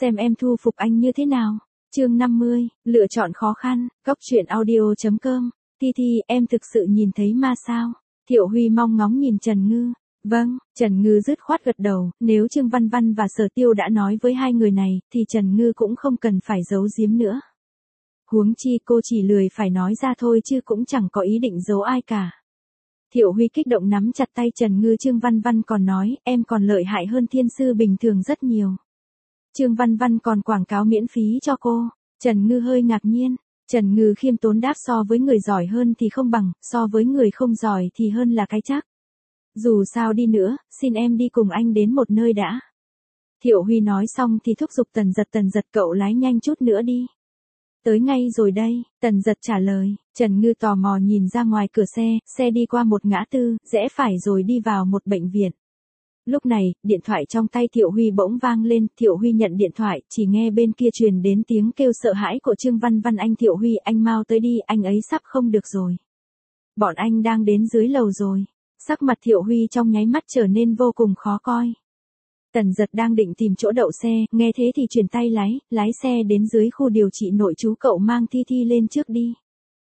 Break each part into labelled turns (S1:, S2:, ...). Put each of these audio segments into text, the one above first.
S1: xem em thu phục anh như thế nào. Chương 50, lựa chọn khó khăn, góc truyện audio.com. Thi Thi, em thực sự nhìn thấy ma sao? Thiệu Huy mong ngóng nhìn Trần Ngư. Vâng, Trần Ngư dứt khoát gật đầu, nếu Trương Văn Văn và Sở Tiêu đã nói với hai người này, thì Trần Ngư cũng không cần phải giấu giếm nữa. Huống chi cô chỉ lười phải nói ra thôi chứ cũng chẳng có ý định giấu ai cả. Thiệu Huy kích động nắm chặt tay Trần Ngư. Trương Văn Văn còn nói, em còn lợi hại hơn thiên sư bình thường rất nhiều. Trương Văn Văn còn quảng cáo miễn phí cho cô. Trần Ngư hơi ngạc nhiên. Trần Ngư khiêm tốn đáp, so với người giỏi hơn thì không bằng, so với người không giỏi thì hơn là cái chắc. Dù sao đi nữa, xin em đi cùng anh đến một nơi đã. Thiệu Huy nói xong thì thúc giục Tần Giật cậu lái nhanh chút nữa đi. Tới ngay rồi đây, Tần Giật trả lời. Trần Ngư tò mò nhìn ra ngoài cửa xe đi qua một ngã tư, rẽ phải rồi đi vào một bệnh viện. Lúc này, điện thoại trong tay Thiệu Huy bỗng vang lên. Thiệu Huy nhận điện thoại, chỉ nghe bên kia truyền đến tiếng kêu sợ hãi của Trương Văn Văn. Anh Thiệu Huy, anh mau tới đi, anh ấy sắp không được rồi. Bọn anh đang đến dưới lầu rồi. Sắc mặt Thiệu Huy trong nháy mắt trở nên vô cùng khó coi. Tần Giật đang định tìm chỗ đậu xe, nghe thế thì chuyển tay lái xe đến dưới khu điều trị nội trú. Cậu mang Thi Thi lên trước đi.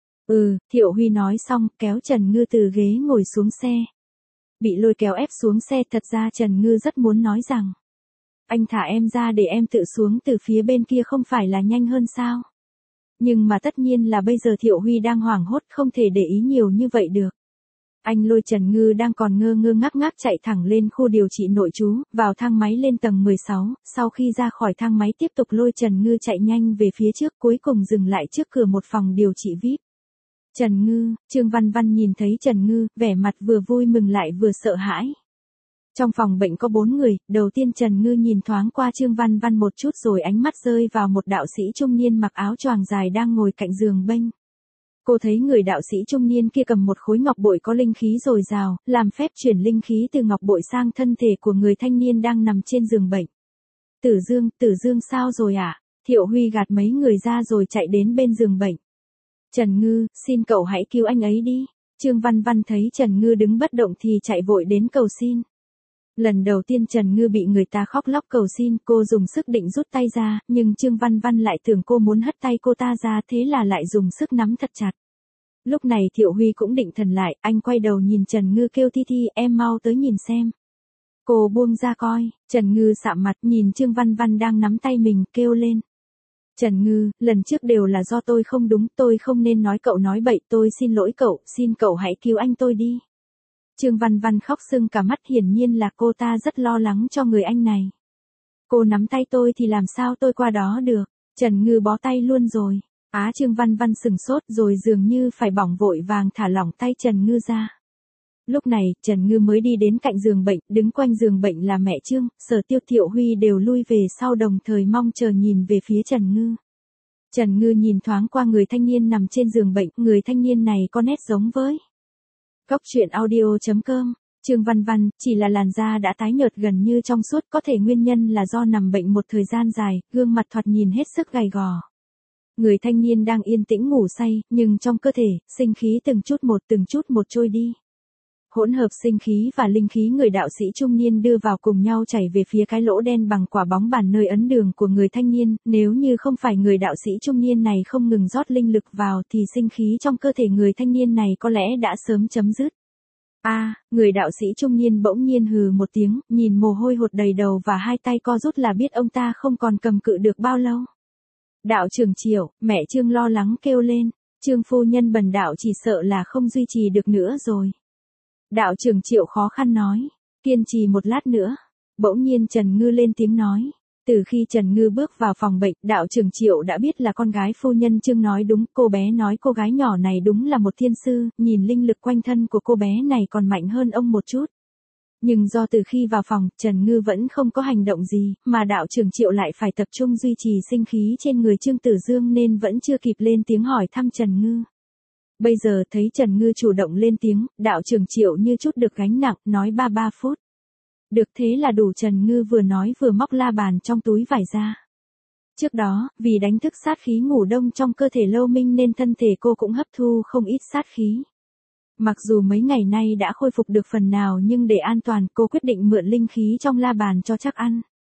S1: Thiệu Huy nói xong, kéo Trần Ngư từ ghế ngồi xuống xe. Bị lôi kéo ép xuống xe, thật ra Trần Ngư rất muốn nói rằng, anh thả em ra để em tự xuống từ phía bên kia không phải là nhanh hơn sao? Nhưng mà tất nhiên là bây giờ Thiệu Huy đang hoảng hốt, không thể để ý nhiều như vậy được. Anh lôi Trần Ngư đang còn ngơ ngác chạy thẳng lên khu điều trị nội trú, vào thang máy lên tầng 16, sau khi ra khỏi thang máy tiếp tục lôi Trần Ngư chạy nhanh về phía trước, cuối cùng dừng lại trước cửa một phòng điều trị VIP. Trần Ngư, Trương Văn Văn nhìn thấy Trần Ngư, vẻ mặt vừa vui mừng lại vừa sợ hãi. Trong phòng bệnh có 4 người, đầu tiên Trần Ngư nhìn thoáng qua Trương Văn Văn một chút rồi ánh mắt rơi vào một đạo sĩ trung niên mặc áo choàng dài đang ngồi cạnh giường bênh. Cô thấy người đạo sĩ trung niên kia cầm một khối ngọc bội có linh khí dồi dào, làm phép chuyển linh khí từ ngọc bội sang thân thể của người thanh niên đang nằm trên giường bệnh. Tử Dương sao rồi ạ? Thiệu Huy gạt mấy người ra rồi chạy đến bên giường bệnh. Trần Ngư, xin cậu hãy cứu anh ấy đi. Trương Văn Văn thấy Trần Ngư đứng bất động thì chạy vội đến cầu xin. Lần đầu tiên Trần Ngư bị người ta khóc lóc cầu xin, cô dùng sức định rút tay ra, nhưng Trương Văn Văn lại tưởng cô muốn hất tay cô ta ra, thế là lại dùng sức nắm thật chặt. Lúc này Thiệu Huy cũng định thần lại, anh quay đầu nhìn Trần Ngư kêu Thi Thi, em mau tới nhìn xem. Cô buông ra coi. Trần Ngư sạm mặt nhìn Trương Văn Văn đang nắm tay mình, kêu lên. Trần Ngư, lần trước đều là do tôi không đúng, tôi không nên nói cậu nói bậy, tôi xin lỗi cậu, xin cậu hãy cứu anh tôi đi. Trương Văn Văn khóc sưng cả mắt, hiển nhiên là cô ta rất lo lắng cho người anh này. Cô nắm tay tôi thì làm sao tôi qua đó được? Trần Ngư bó tay luôn rồi. Trương Văn Văn sừng sốt rồi dường như phải bỏng, vội vàng thả lỏng tay Trần Ngư ra. Lúc này, Trần Ngư mới đi đến cạnh giường bệnh, đứng quanh giường bệnh là mẹ Trương, Sở Tiêu, Thiệu Huy đều lui về sau đồng thời mong chờ nhìn về phía Trần Ngư. Trần Ngư nhìn thoáng qua người thanh niên nằm trên giường bệnh, người thanh niên này có nét giống với góc truyện audio.com. Trương Văn Văn, chỉ là làn da đã tái nhợt gần như trong suốt, có thể nguyên nhân là do nằm bệnh một thời gian dài, gương mặt thoạt nhìn hết sức gầy gò. Người thanh niên đang yên tĩnh ngủ say, nhưng trong cơ thể, sinh khí từng chút một trôi đi. Hỗn hợp sinh khí và linh khí người đạo sĩ trung niên đưa vào cùng nhau chảy về phía cái lỗ đen bằng quả bóng bàn nơi ấn đường của người thanh niên, nếu như không phải người đạo sĩ trung niên này không ngừng rót linh lực vào thì sinh khí trong cơ thể người thanh niên này có lẽ đã sớm chấm dứt. Người đạo sĩ trung niên bỗng nhiên hừ một tiếng, nhìn mồ hôi hột đầy đầu và hai tay co rút là biết ông ta không còn cầm cự được bao lâu. Đạo trưởng Triệu, mẹ Trương lo lắng kêu lên, Trương phu nhân bần đạo chỉ sợ là không duy trì được nữa rồi. Đạo trưởng Triệu khó khăn nói, kiên trì một lát nữa. Bỗng nhiên Trần Ngư lên tiếng nói. Từ khi Trần Ngư bước vào phòng bệnh, đạo trưởng Triệu đã biết là con gái phu nhân Trương nói đúng, cô bé nói cô gái nhỏ này đúng là một thiên sư, nhìn linh lực quanh thân của cô bé này còn mạnh hơn ông một chút. Nhưng do từ khi vào phòng, Trần Ngư vẫn không có hành động gì, mà đạo trưởng Triệu lại phải tập trung duy trì sinh khí trên người Trương Tử Dương nên vẫn chưa kịp lên tiếng hỏi thăm Trần Ngư. Bây giờ thấy Trần Ngư chủ động lên tiếng, đạo trưởng Triệu như chút được gánh nặng, nói 3 phút. Được, thế là đủ. Trần Ngư vừa nói vừa móc la bàn trong túi vải ra. Trước đó, vì đánh thức sát khí ngủ đông trong cơ thể Lâu Minh nên thân thể cô cũng hấp thu không ít sát khí. Mặc dù mấy ngày nay đã khôi phục được phần nào nhưng để an toàn cô quyết định mượn linh khí trong la bàn cho chắc ăn.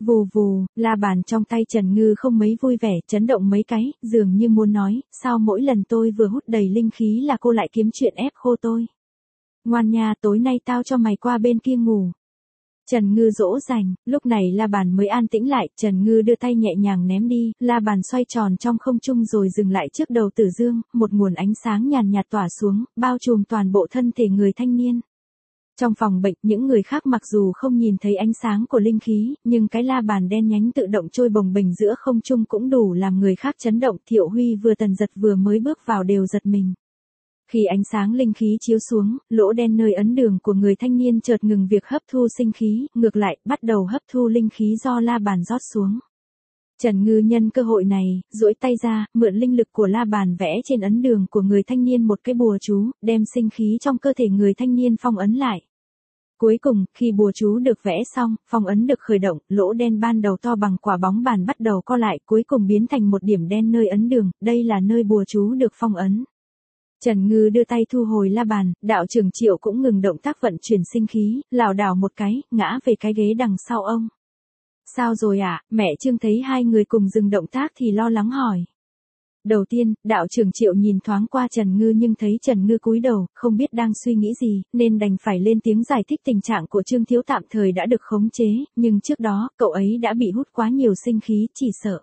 S1: Vù vù, la bàn trong tay Trần Ngư không mấy vui vẻ, chấn động mấy cái, dường như muốn nói, sao mỗi lần tôi vừa hút đầy linh khí là cô lại kiếm chuyện ép khô tôi. Ngoan nha, tối nay tao cho mày qua bên kia ngủ. Trần Ngư dỗ dành, lúc này la bàn mới an tĩnh lại, Trần Ngư đưa tay nhẹ nhàng ném đi, la bàn xoay tròn trong không trung rồi dừng lại trước đầu Tử Dương, một nguồn ánh sáng nhàn nhạt tỏa xuống, bao trùm toàn bộ thân thể người thanh niên. Trong phòng bệnh, những người khác mặc dù không nhìn thấy ánh sáng của linh khí, nhưng cái la bàn đen nhánh tự động trôi bồng bềnh giữa không trung cũng đủ làm người khác chấn động. Thiệu Huy vừa Tần Giật vừa mới bước vào đều giật mình. Khi ánh sáng linh khí chiếu xuống, lỗ đen nơi ấn đường của người thanh niên chợt ngừng việc hấp thu sinh khí, ngược lại, bắt đầu hấp thu linh khí do la bàn rót xuống. Trần Ngư nhân cơ hội này, duỗi tay ra, mượn linh lực của la bàn vẽ trên ấn đường của người thanh niên một cái bùa chú, đem sinh khí trong cơ thể người thanh niên phong ấn lại. Cuối cùng, khi bùa chú được vẽ xong, phong ấn được khởi động, lỗ đen ban đầu to bằng quả bóng bàn bắt đầu co lại, cuối cùng biến thành một điểm đen nơi ấn đường, đây là nơi bùa chú được phong ấn. Trần Ngư đưa tay thu hồi la bàn, đạo trưởng Triệu cũng ngừng động tác vận chuyển sinh khí, lảo đảo một cái, ngã về cái ghế đằng sau ông. Sao rồi ạ? Mẹ Trương thấy hai người cùng dừng động tác thì lo lắng hỏi. Đầu tiên, đạo trưởng Triệu nhìn thoáng qua Trần Ngư nhưng thấy Trần Ngư cúi đầu, không biết đang suy nghĩ gì, nên đành phải lên tiếng giải thích tình trạng của Trương Thiếu tạm thời đã được khống chế, nhưng trước đó, cậu ấy đã bị hút quá nhiều sinh khí, chỉ sợ.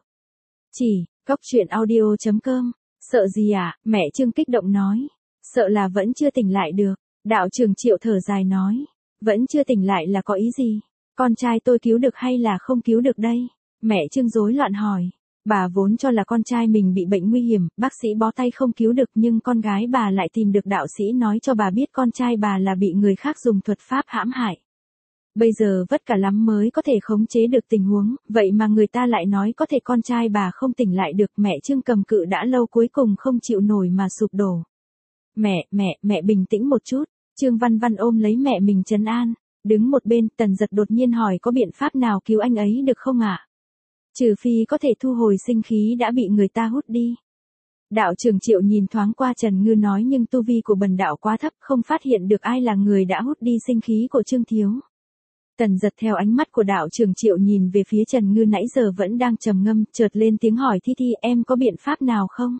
S1: Cóc truyện audio.com, sợ gì ạ? Mẹ Trương kích động nói. Sợ là vẫn chưa tỉnh lại được. Đạo trưởng Triệu thở dài nói. Vẫn chưa tỉnh lại là có ý gì? Con trai tôi cứu được hay là không cứu được đây? Mẹ Trương rối loạn hỏi. Bà vốn cho là con trai mình bị bệnh nguy hiểm, bác sĩ bó tay không cứu được nhưng con gái bà lại tìm được đạo sĩ nói cho bà biết con trai bà là bị người khác dùng thuật pháp hãm hại. Bây giờ vất cả lắm mới có thể khống chế được tình huống, vậy mà người ta lại nói có thể con trai bà không tỉnh lại được. Mẹ Trương cầm cự đã lâu cuối cùng không chịu nổi mà sụp đổ. Mẹ bình tĩnh một chút. Trương Văn Văn ôm lấy mẹ mình trấn an. Đứng một bên, Tần Giật đột nhiên hỏi có biện pháp nào cứu anh ấy được không ạ? Trừ phi có thể thu hồi sinh khí đã bị người ta hút đi. Đạo trưởng Triệu nhìn thoáng qua Trần Ngư nói nhưng tu vi của bần đạo quá thấp không phát hiện được ai là người đã hút đi sinh khí của Trương Thiếu. Tần Giật theo ánh mắt của đạo trưởng Triệu nhìn về phía Trần Ngư nãy giờ vẫn đang trầm ngâm, chợt lên tiếng hỏi Thi em có biện pháp nào không?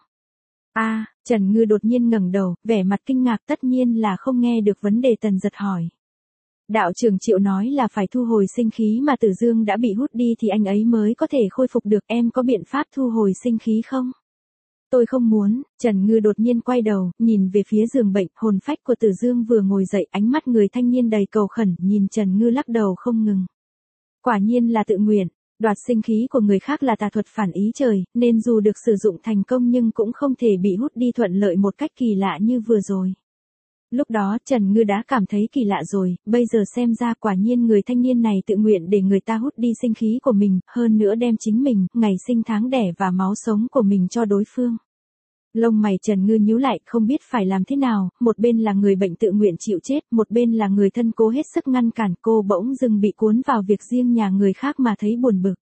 S1: Trần Ngư đột nhiên ngẩng đầu, vẻ mặt kinh ngạc tất nhiên là không nghe được vấn đề Tần Giật hỏi. Đạo trưởng Triệu nói là phải thu hồi sinh khí mà Tử Dương đã bị hút đi thì anh ấy mới có thể khôi phục được, em có biện pháp thu hồi sinh khí không? Tôi không muốn. Trần Ngư đột nhiên quay đầu, nhìn về phía giường bệnh, hồn phách của Tử Dương vừa ngồi dậy, ánh mắt người thanh niên đầy cầu khẩn, nhìn Trần Ngư lắc đầu không ngừng. Quả nhiên là tự nguyện, đoạt sinh khí của người khác là tà thuật phản ý trời, nên dù được sử dụng thành công nhưng cũng không thể bị hút đi thuận lợi một cách kỳ lạ như vừa rồi. Lúc đó Trần Ngư đã cảm thấy kỳ lạ rồi, bây giờ xem ra quả nhiên người thanh niên này tự nguyện để người ta hút đi sinh khí của mình, hơn nữa đem chính mình, ngày sinh tháng đẻ và máu sống của mình cho đối phương. Lông mày Trần Ngư nhíu lại, không biết phải làm thế nào, một bên là người bệnh tự nguyện chịu chết, một bên là người thân cố hết sức ngăn cản, cô bỗng dưng bị cuốn vào việc riêng nhà người khác mà thấy buồn bực.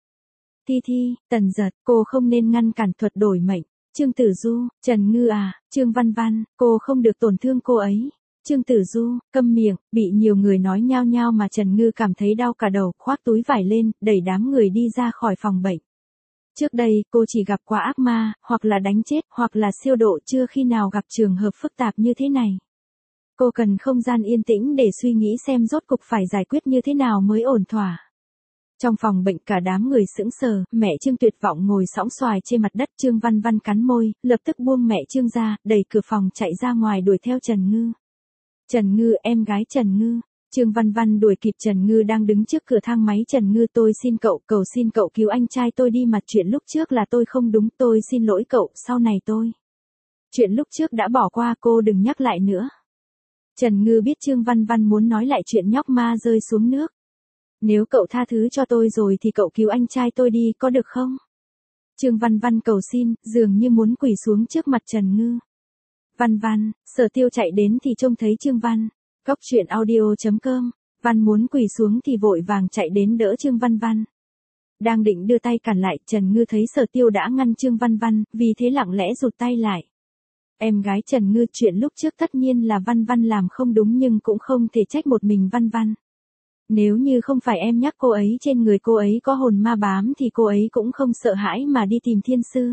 S1: Tần Giật, cô không nên ngăn cản thuật đổi mệnh. Trương Tử Du, Trần Ngư Trương Văn Văn, cô không được tổn thương cô ấy. Trương Tử Du, câm miệng, bị nhiều người nói nhao nhao mà Trần Ngư cảm thấy đau cả đầu, khoác túi vải lên, đẩy đám người đi ra khỏi phòng bệnh. Trước đây, cô chỉ gặp qua ác ma, hoặc là đánh chết, hoặc là siêu độ, chưa khi nào gặp trường hợp phức tạp như thế này. Cô cần không gian yên tĩnh để suy nghĩ xem rốt cục phải giải quyết như thế nào mới ổn thỏa. Trong phòng bệnh cả đám người sững sờ, mẹ Trương tuyệt vọng ngồi sõng xoài trên mặt đất. Trương Văn Văn cắn môi, lập tức buông mẹ Trương ra, đẩy cửa phòng chạy ra ngoài đuổi theo Trần Ngư. Trần Ngư, em gái Trần Ngư. Trương Văn Văn đuổi kịp Trần Ngư đang đứng trước cửa thang máy. Trần Ngư, tôi xin cậu, cầu xin cậu cứu anh trai tôi đi mà, chuyện lúc trước là tôi không đúng, tôi xin lỗi cậu, sau này tôi. Chuyện lúc trước đã bỏ qua, cô đừng nhắc lại nữa. Trần Ngư biết Trương Văn Văn muốn nói lại chuyện nhóc ma rơi xuống nước. Nếu cậu tha thứ cho tôi rồi thì cậu cứu anh trai tôi đi, có được không? Trương Văn Văn cầu xin, dường như muốn quỳ xuống trước mặt Trần Ngư. Văn Văn, Sở Tiêu chạy đến thì trông thấy Trương Văn. Cóc truyện audio.com, Văn muốn quỳ xuống thì vội vàng chạy đến đỡ Trương Văn Văn. Đang định đưa tay cản lại, Trần Ngư thấy Sở Tiêu đã ngăn Trương Văn Văn, vì thế lặng lẽ rụt tay lại. Em gái Trần Ngư, chuyện lúc trước tất nhiên là Văn Văn làm không đúng nhưng cũng không thể trách một mình Văn Văn. Nếu như không phải em nhắc cô ấy trên người cô ấy có hồn ma bám thì cô ấy cũng không sợ hãi mà đi tìm thiên sư.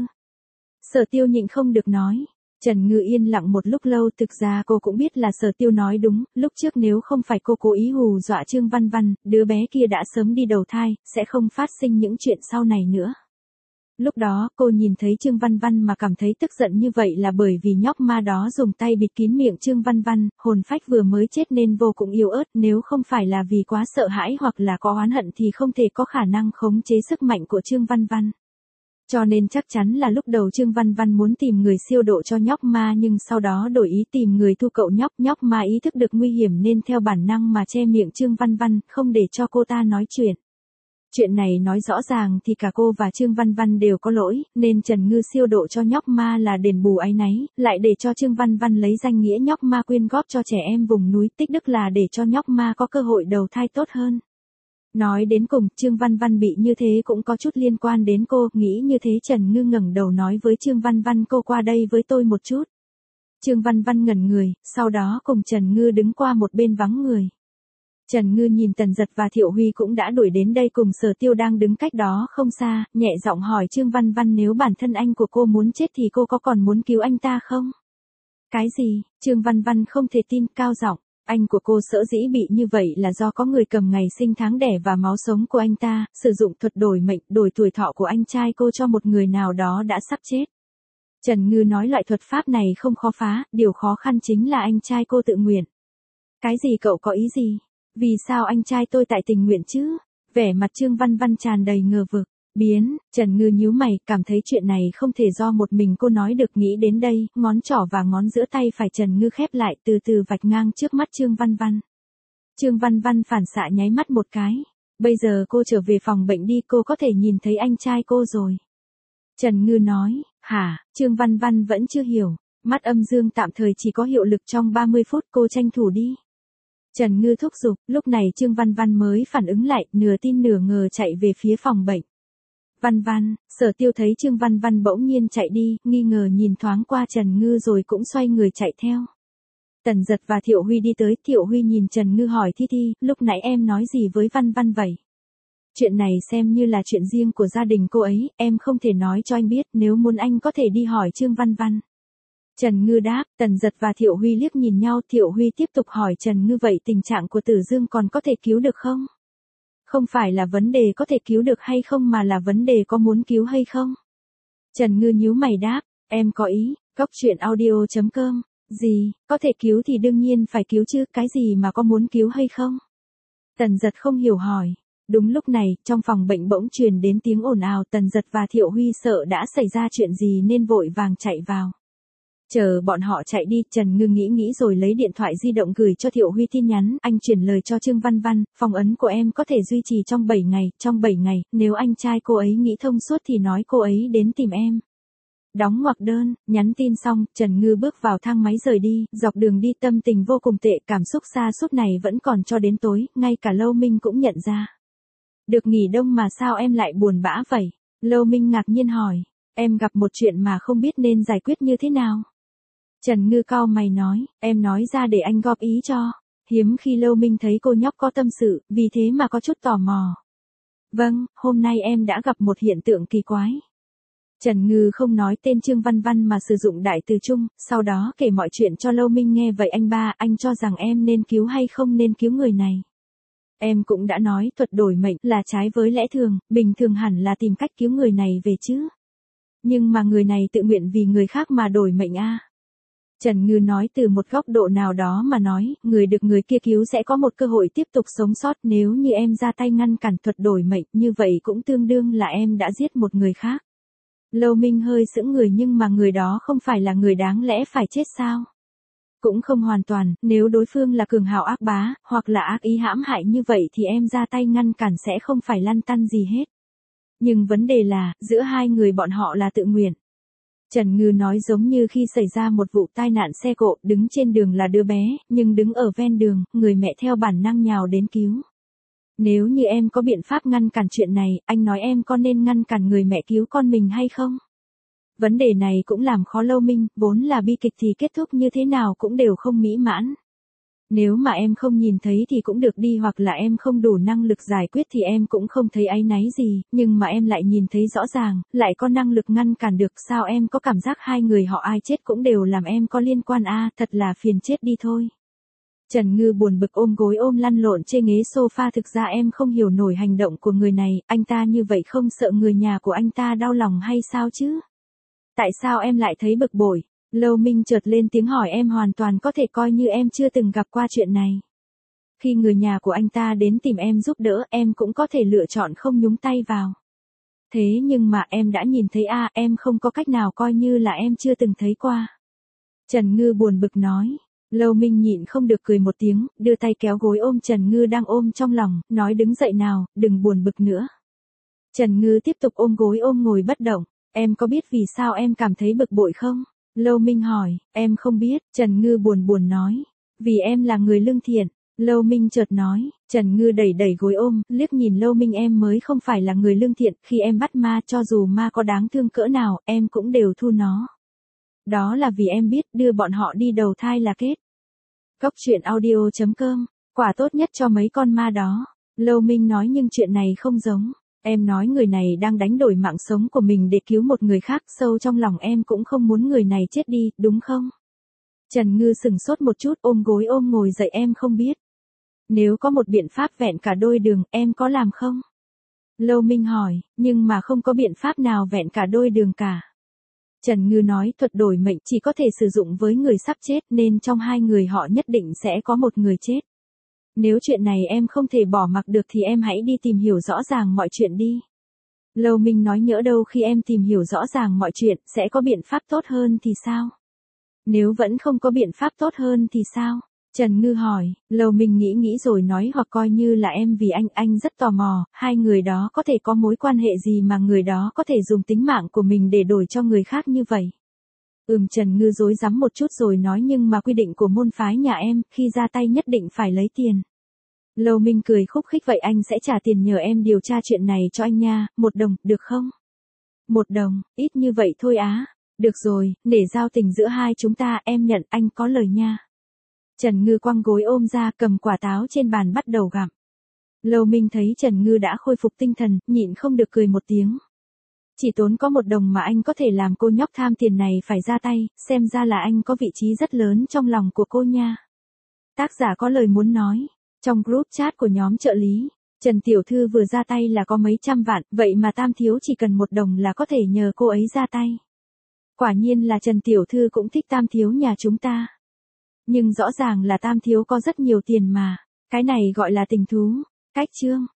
S1: Sở Tiêu nhịn không được nói. Trần Ngư yên lặng một lúc lâu, thực ra cô cũng biết là Sở Tiêu nói đúng, lúc trước nếu không phải cô cố ý hù dọa Trương Văn Văn, đứa bé kia đã sớm đi đầu thai, sẽ không phát sinh những chuyện sau này nữa. Lúc đó, cô nhìn thấy Trương Văn Văn mà cảm thấy tức giận như vậy là bởi vì nhóc ma đó dùng tay bịt kín miệng Trương Văn Văn, hồn phách vừa mới chết nên vô cùng yếu ớt, nếu không phải là vì quá sợ hãi hoặc là có oán hận thì không thể có khả năng khống chế sức mạnh của Trương Văn Văn. Cho nên chắc chắn là lúc đầu Trương Văn Văn muốn tìm người siêu độ cho nhóc ma nhưng sau đó đổi ý tìm người thu cậu nhóc ma ý thức được nguy hiểm nên theo bản năng mà che miệng Trương Văn Văn, không để cho cô ta nói chuyện. Chuyện này nói rõ ràng thì cả cô và Trương Văn Văn đều có lỗi, nên Trần Ngư siêu độ cho nhóc ma là đền bù áy náy, lại để cho Trương Văn Văn lấy danh nghĩa nhóc ma quyên góp cho trẻ em vùng núi tích đức là để cho nhóc ma có cơ hội đầu thai tốt hơn. Nói đến cùng, Trương Văn Văn bị như thế cũng có chút liên quan đến cô, nghĩ như thế Trần Ngư ngẩng đầu nói với Trương Văn Văn cô qua đây với tôi một chút. Trương Văn Văn ngẩn người, sau đó cùng Trần Ngư đứng qua một bên vắng người. Trần Ngư nhìn Tần Dật và Thiệu Huy cũng đã đuổi đến đây cùng Sở Tiêu đang đứng cách đó không xa, nhẹ giọng hỏi Trương Văn Văn nếu bản thân anh của cô muốn chết thì cô có còn muốn cứu anh ta không? Cái gì? Trương Văn Văn không thể tin, cao giọng. Anh của cô sở dĩ bị như vậy là do có người cầm ngày sinh tháng đẻ và máu sống của anh ta, sử dụng thuật đổi mệnh, đổi tuổi thọ của anh trai cô cho một người nào đó đã sắp chết. Trần Ngư nói loại thuật pháp này không khó phá, điều khó khăn chính là anh trai cô tự nguyện. Cái gì cậu có ý gì? Vì sao anh trai tôi tại tình nguyện chứ? Vẻ mặt Trương Văn Văn tràn đầy ngờ vực. Trần Ngư nhíu mày, cảm thấy chuyện này không thể do một mình cô nói được, nghĩ đến đây, ngón trỏ và ngón giữa tay phải Trần Ngư khép lại từ từ vạch ngang trước mắt Trương Văn Văn. Trương Văn Văn phản xạ nháy mắt một cái. Bây giờ cô trở về phòng bệnh đi, cô có thể nhìn thấy anh trai cô rồi. Trần Ngư nói, hả? Trương Văn Văn vẫn chưa hiểu. Mắt âm dương tạm thời chỉ có hiệu lực trong 30 phút, cô tranh thủ đi. Trần Ngư thúc giục, lúc này Trương Văn Văn mới phản ứng lại, nửa tin nửa ngờ chạy về phía phòng bệnh. Văn Văn, Sở Tiêu thấy Trương Văn Văn bỗng nhiên chạy đi, nghi ngờ nhìn thoáng qua Trần Ngư rồi cũng xoay người chạy theo. Tần Dật và Thiệu Huy đi tới, Thiệu Huy nhìn Trần Ngư hỏi Thi Thi, lúc nãy em nói gì với Văn Văn vậy? Chuyện này xem như là chuyện riêng của gia đình cô ấy, em không thể nói cho anh biết, nếu muốn anh có thể đi hỏi Trương Văn Văn. Trần Ngư đáp, Tần Dật và Thiệu Huy liếc nhìn nhau, Thiệu Huy tiếp tục hỏi Trần Ngư vậy tình trạng của Tử Dương còn có thể cứu được không? Không phải là vấn đề có thể cứu được hay không mà là vấn đề có muốn cứu hay không? Trần Ngư nhíu mày đáp, em có ý, Cóc Truyện Audio.com, gì, có thể cứu thì đương nhiên phải cứu chứ, cái gì mà có muốn cứu hay không? Tần Dật không hiểu hỏi. Đúng lúc này, trong phòng bệnh bỗng truyền đến tiếng ồn ào, Tần Dật và Thiệu Huy sợ đã xảy ra chuyện gì nên vội vàng chạy vào. Chờ bọn họ chạy đi, Trần Ngư nghĩ rồi lấy điện thoại di động gửi cho Thiệu Huy tin nhắn, anh chuyển lời cho Trương Văn Văn, phong ấn của em có thể duy trì trong 7 ngày, nếu anh trai cô ấy nghĩ thông suốt thì nói cô ấy đến tìm em. Đóng ngoặc đơn, nhắn tin xong, Trần Ngư bước vào thang máy rời đi, dọc đường đi tâm tình vô cùng tệ, cảm xúc sa sút này vẫn còn cho đến tối, ngay cả Lâu Minh cũng nhận ra. Được nghỉ đông mà sao em lại buồn bã vậy? Lâu Minh ngạc nhiên hỏi, em gặp một chuyện mà không biết nên giải quyết như thế nào. Trần Ngư cau mày nói, em nói ra để anh góp ý cho. Hiếm khi Lâu Minh thấy cô nhóc có tâm sự, vì thế mà có chút tò mò. Vâng, hôm nay em đã gặp một hiện tượng kỳ quái. Trần Ngư không nói tên Trương Văn Văn mà sử dụng đại từ chung, sau đó kể mọi chuyện cho Lâu Minh nghe. Vậy anh ba, anh cho rằng em nên cứu hay không nên cứu người này? Em cũng đã nói thuật đổi mệnh là trái với lẽ thường, bình thường hẳn là tìm cách cứu người này về chứ. Nhưng mà người này tự nguyện vì người khác mà đổi mệnh a. Trần Ngư nói từ một góc độ nào đó mà nói, người được người kia cứu sẽ có một cơ hội tiếp tục sống sót, nếu như em ra tay ngăn cản thuật đổi mệnh, như vậy cũng tương đương là em đã giết một người khác. Lâu Minh hơi sững người, nhưng mà người đó không phải là người đáng lẽ phải chết sao? Cũng không hoàn toàn, nếu đối phương là cường hào ác bá, hoặc là ác ý hãm hại như vậy thì em ra tay ngăn cản sẽ không phải lăn tăn gì hết. Nhưng vấn đề là, giữa hai người bọn họ là tự nguyện. Trần Ngư nói giống như khi xảy ra một vụ tai nạn xe cộ, đứng trên đường là đứa bé, nhưng đứng ở ven đường, người mẹ theo bản năng nhào đến cứu. Nếu như em có biện pháp ngăn cản chuyện này, anh nói em có nên ngăn cản người mẹ cứu con mình hay không? Vấn đề này cũng làm khó Lâu Minh, vốn là bi kịch thì kết thúc như thế nào cũng đều không mỹ mãn. Nếu mà em không nhìn thấy thì cũng được đi, hoặc là em không đủ năng lực giải quyết thì em cũng không thấy áy náy gì, nhưng mà em lại nhìn thấy rõ ràng, lại có năng lực ngăn cản được, sao em có cảm giác hai người họ ai chết cũng đều làm em có liên quan thật là phiền chết đi thôi. Trần Ngư buồn bực ôm gối ôm lăn lộn trên ghế sofa, thực ra em không hiểu nổi hành động của người này, anh ta như vậy không sợ người nhà của anh ta đau lòng hay sao chứ? Tại sao em lại thấy bực bội? Lâu Minh chợt lên tiếng hỏi, em hoàn toàn có thể coi như em chưa từng gặp qua chuyện này. Khi người nhà của anh ta đến tìm em giúp đỡ, em cũng có thể lựa chọn không nhúng tay vào. Thế nhưng mà em đã nhìn thấy em không có cách nào coi như là em chưa từng thấy qua. Trần Ngư buồn bực nói. Lâu Minh nhịn không được cười một tiếng, đưa tay kéo gối ôm Trần Ngư đang ôm trong lòng, nói đứng dậy nào, đừng buồn bực nữa. Trần Ngư tiếp tục ôm gối ôm ngồi bất động, em có biết vì sao em cảm thấy bực bội không? Lâu Minh hỏi, em không biết, Trần Ngư buồn buồn nói, vì em là người lương thiện. Lâu Minh chợt nói, Trần Ngư đẩy đẩy gối ôm, liếc nhìn Lâu Minh, em mới không phải là người lương thiện, khi em bắt ma cho dù ma có đáng thương cỡ nào, em cũng đều thu nó. Đó là vì em biết đưa bọn họ đi đầu thai là kết. Cốc truyện audio.com, quả tốt nhất cho mấy con ma đó. Lâu Minh nói, nhưng chuyện này không giống. Em nói người này đang đánh đổi mạng sống của mình để cứu một người khác, sâu trong lòng em cũng không muốn người này chết đi, đúng không? Trần Ngư sững sốt một chút, ôm gối ôm ngồi dậy, em không biết. Nếu có một biện pháp vẹn cả đôi đường, em có làm không? Lâu Minh hỏi, nhưng mà không có biện pháp nào vẹn cả đôi đường cả. Trần Ngư nói, thuật đổi mệnh chỉ có thể sử dụng với người sắp chết, nên trong hai người họ nhất định sẽ có một người chết. Nếu chuyện này em không thể bỏ mặc được thì em hãy đi tìm hiểu rõ ràng mọi chuyện đi. Lâu Minh nói, nhỡ đâu khi em tìm hiểu rõ ràng mọi chuyện, sẽ có biện pháp tốt hơn thì sao? Nếu vẫn không có biện pháp tốt hơn thì sao? Trần Ngư hỏi. Lâu Minh nghĩ rồi nói, hoặc coi như là em vì anh rất tò mò, hai người đó có thể có mối quan hệ gì mà người đó có thể dùng tính mạng của mình để đổi cho người khác như vậy. Trần Ngư rối rắm một chút rồi nói, nhưng mà quy định của môn phái nhà em, khi ra tay nhất định phải lấy tiền. Lâu Minh cười khúc khích, vậy anh sẽ trả tiền nhờ em điều tra chuyện này cho anh nha, 1 đồng, được không? 1 đồng, ít như vậy thôi á. Được rồi, để giao tình giữa hai chúng ta, em nhận, anh có lời nha. Trần Ngư quăng gối ôm ra, cầm quả táo trên bàn bắt đầu gặm. Lâu Minh thấy Trần Ngư đã khôi phục tinh thần, nhịn không được cười một tiếng. Chỉ tốn có 1 đồng mà anh có thể làm cô nhóc tham tiền này phải ra tay, xem ra là anh có vị trí rất lớn trong lòng của cô nha. Tác giả có lời muốn nói. Trong group chat của nhóm trợ lý, Trần Tiểu Thư vừa ra tay là có mấy trăm vạn, vậy mà Tam Thiếu chỉ cần 1 đồng là có thể nhờ cô ấy ra tay. Quả nhiên là Trần Tiểu Thư cũng thích Tam Thiếu nhà chúng ta. Nhưng rõ ràng là Tam Thiếu có rất nhiều tiền mà, cái này gọi là tình thú. Cách chương